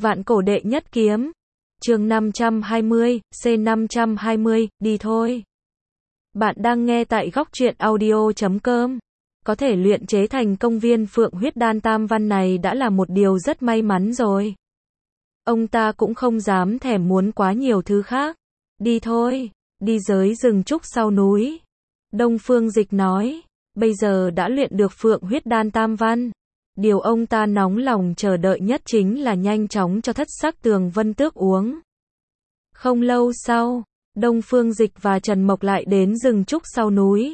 Vạn cổ đệ nhất kiếm. Chương 520, C520, đi thôi. Bạn đang nghe tại góc truyện audio.com. Có thể luyện chế thành công viên phượng huyết đan tam văn này đã là một điều rất may mắn rồi. Ông ta cũng không dám thèm muốn quá nhiều thứ khác. Đi thôi, đi giới rừng trúc sau núi. Đông Phương Dịch nói, bây giờ đã luyện được phượng huyết đan tam văn. Điều ông ta nóng lòng chờ đợi nhất chính là nhanh chóng cho Thất Sắc Tường Vân Tước uống. Không lâu sau, Đông Phương Dịch và Trần Mộc lại đến rừng trúc sau núi.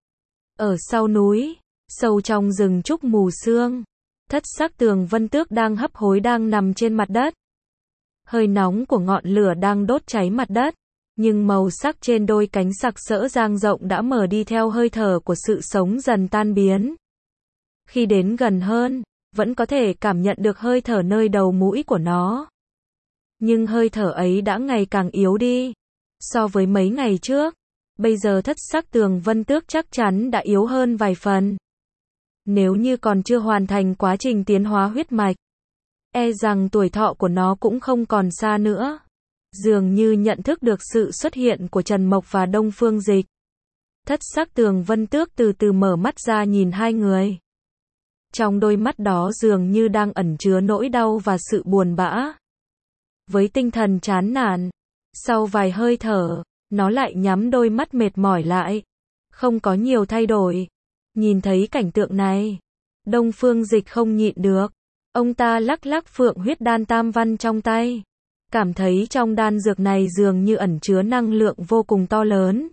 Ở sau núi, sâu trong rừng trúc mù sương, Thất Sắc Tường Vân Tước đang hấp hối đang nằm trên mặt đất. Hơi nóng của ngọn lửa đang đốt cháy mặt đất, nhưng màu sắc trên đôi cánh sặc sỡ dang rộng đã mở đi theo hơi thở của sự sống dần tan biến. Khi đến gần hơn, vẫn có thể cảm nhận được hơi thở nơi đầu mũi của nó. Nhưng hơi thở ấy đã ngày càng yếu đi. So với mấy ngày trước, bây giờ Thất Sắc Tường Vân Tước chắc chắn đã yếu hơn vài phần. Nếu như còn chưa hoàn thành quá trình tiến hóa huyết mạch, e rằng tuổi thọ của nó cũng không còn xa nữa. Dường như nhận thức được sự xuất hiện của Trần Mộc và Đông Phương Dịch, Thất Sắc Tường Vân Tước từ từ mở mắt ra nhìn hai người. Trong đôi mắt đó dường như đang ẩn chứa nỗi đau và sự buồn bã. Với tinh thần chán nản, sau vài hơi thở, nó lại nhắm đôi mắt mệt mỏi lại. Không có nhiều thay đổi. Nhìn thấy cảnh tượng này, Đông Phương Dịch không nhịn được. Ông ta lắc lắc phượng huyết đan tam văn trong tay. Cảm thấy trong đan dược này dường như ẩn chứa năng lượng vô cùng to lớn.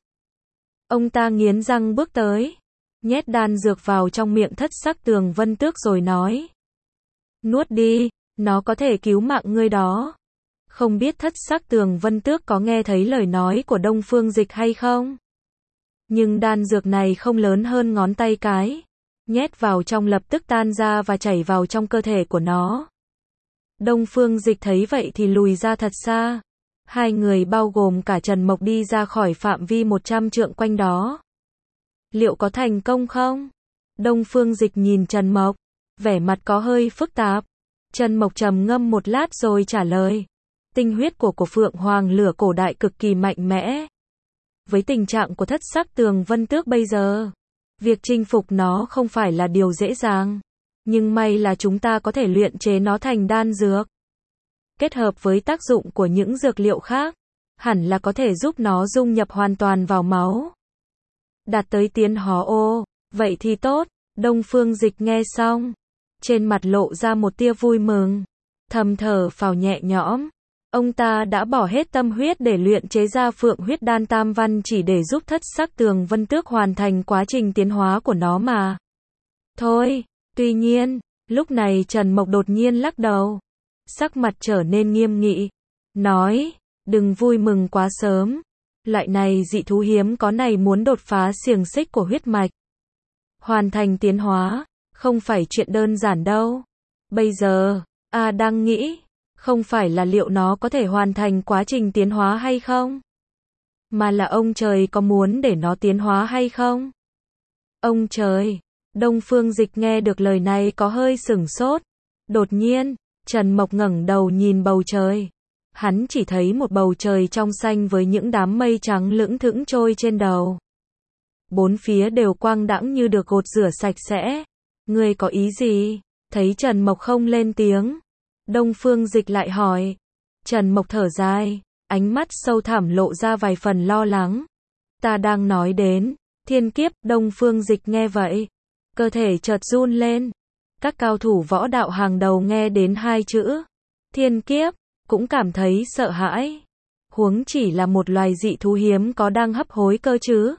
Ông ta nghiến răng bước tới, nhét đan dược vào trong miệng Thất Sắc Tường Vân Tước rồi nói. Nuốt đi, nó có thể cứu mạng ngươi đó. Không biết Thất Sắc Tường Vân Tước có nghe thấy lời nói của Đông Phương Dịch hay không? Nhưng đan dược này không lớn hơn ngón tay cái. Nhét vào trong lập tức tan ra và chảy vào trong cơ thể của nó. Đông Phương Dịch thấy vậy thì lùi ra thật xa. Hai người bao gồm cả Trần Mộc đi ra khỏi phạm vi 100 trượng quanh đó. Liệu có thành công không? Đông Phương Dịch nhìn Trần Mộc, vẻ mặt có hơi phức tạp. Trần Mộc trầm ngâm một lát rồi trả lời. Tinh huyết của Phượng Hoàng lửa cổ đại cực kỳ mạnh mẽ. Với tình trạng của Thất Sắc Tường Vân Tước bây giờ, việc chinh phục nó không phải là điều dễ dàng. Nhưng may là chúng ta có thể luyện chế nó thành đan dược. Kết hợp với tác dụng của những dược liệu khác, hẳn là có thể giúp nó dung nhập hoàn toàn vào máu. Đạt tới tiến hóa ô, vậy thì tốt. Đông Phương Dịch nghe xong, trên mặt lộ ra một tia vui mừng, thầm thở phào nhẹ nhõm. Ông ta đã bỏ hết tâm huyết để luyện chế ra phượng huyết đan tam văn chỉ để giúp Thất Sắc Tường Vân Tước hoàn thành quá trình tiến hóa của nó mà. Thôi, tuy nhiên, lúc này Trần Mộc đột nhiên lắc đầu, sắc mặt trở nên nghiêm nghị, nói, đừng vui mừng quá sớm. Loại này dị thú hiếm có này muốn đột phá xiềng xích của huyết mạch, hoàn thành tiến hóa, không phải chuyện đơn giản đâu. Bây giờ, đang nghĩ, không phải là liệu nó có thể hoàn thành quá trình tiến hóa hay không, mà là ông trời có muốn để nó tiến hóa hay không. Ông trời. Đông Phương Dịch nghe được lời này có hơi sửng sốt. Đột nhiên, Trần Mộc ngẩng đầu nhìn bầu trời. Hắn chỉ thấy một bầu trời trong xanh với những đám mây trắng lững thững trôi trên đầu. Bốn phía đều quang đãng như được gột rửa sạch sẽ. Ngươi có ý gì? Thấy Trần Mộc không lên tiếng, Đông Phương Dịch lại hỏi. Trần Mộc thở dài, ánh mắt sâu thẳm lộ ra vài phần lo lắng. Ta đang nói đến thiên kiếp. Đông Phương Dịch nghe vậy, cơ thể chợt run lên. Các cao thủ võ đạo hàng đầu nghe đến hai chữ thiên kiếp, cũng cảm thấy sợ hãi. Huống chỉ là một loài dị thú hiếm có đang hấp hối cơ chứ.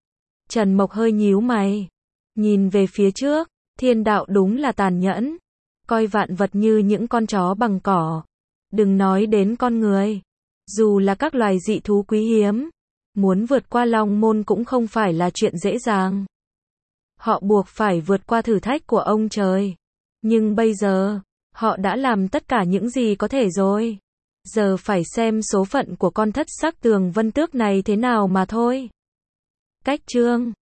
Trần Mộc hơi nhíu mày, nhìn về phía trước. Thiên đạo đúng là tàn nhẫn, coi vạn vật như những con chó bằng cỏ. Đừng nói đến con người, dù là các loài dị thú quý hiếm, muốn vượt qua Long Môn cũng không phải là chuyện dễ dàng. Họ buộc phải vượt qua thử thách của ông trời. Nhưng bây giờ, họ đã làm tất cả những gì có thể rồi. Giờ phải xem số phận của con Thất Sắc Tường Vân Tước này thế nào mà thôi. Cách chương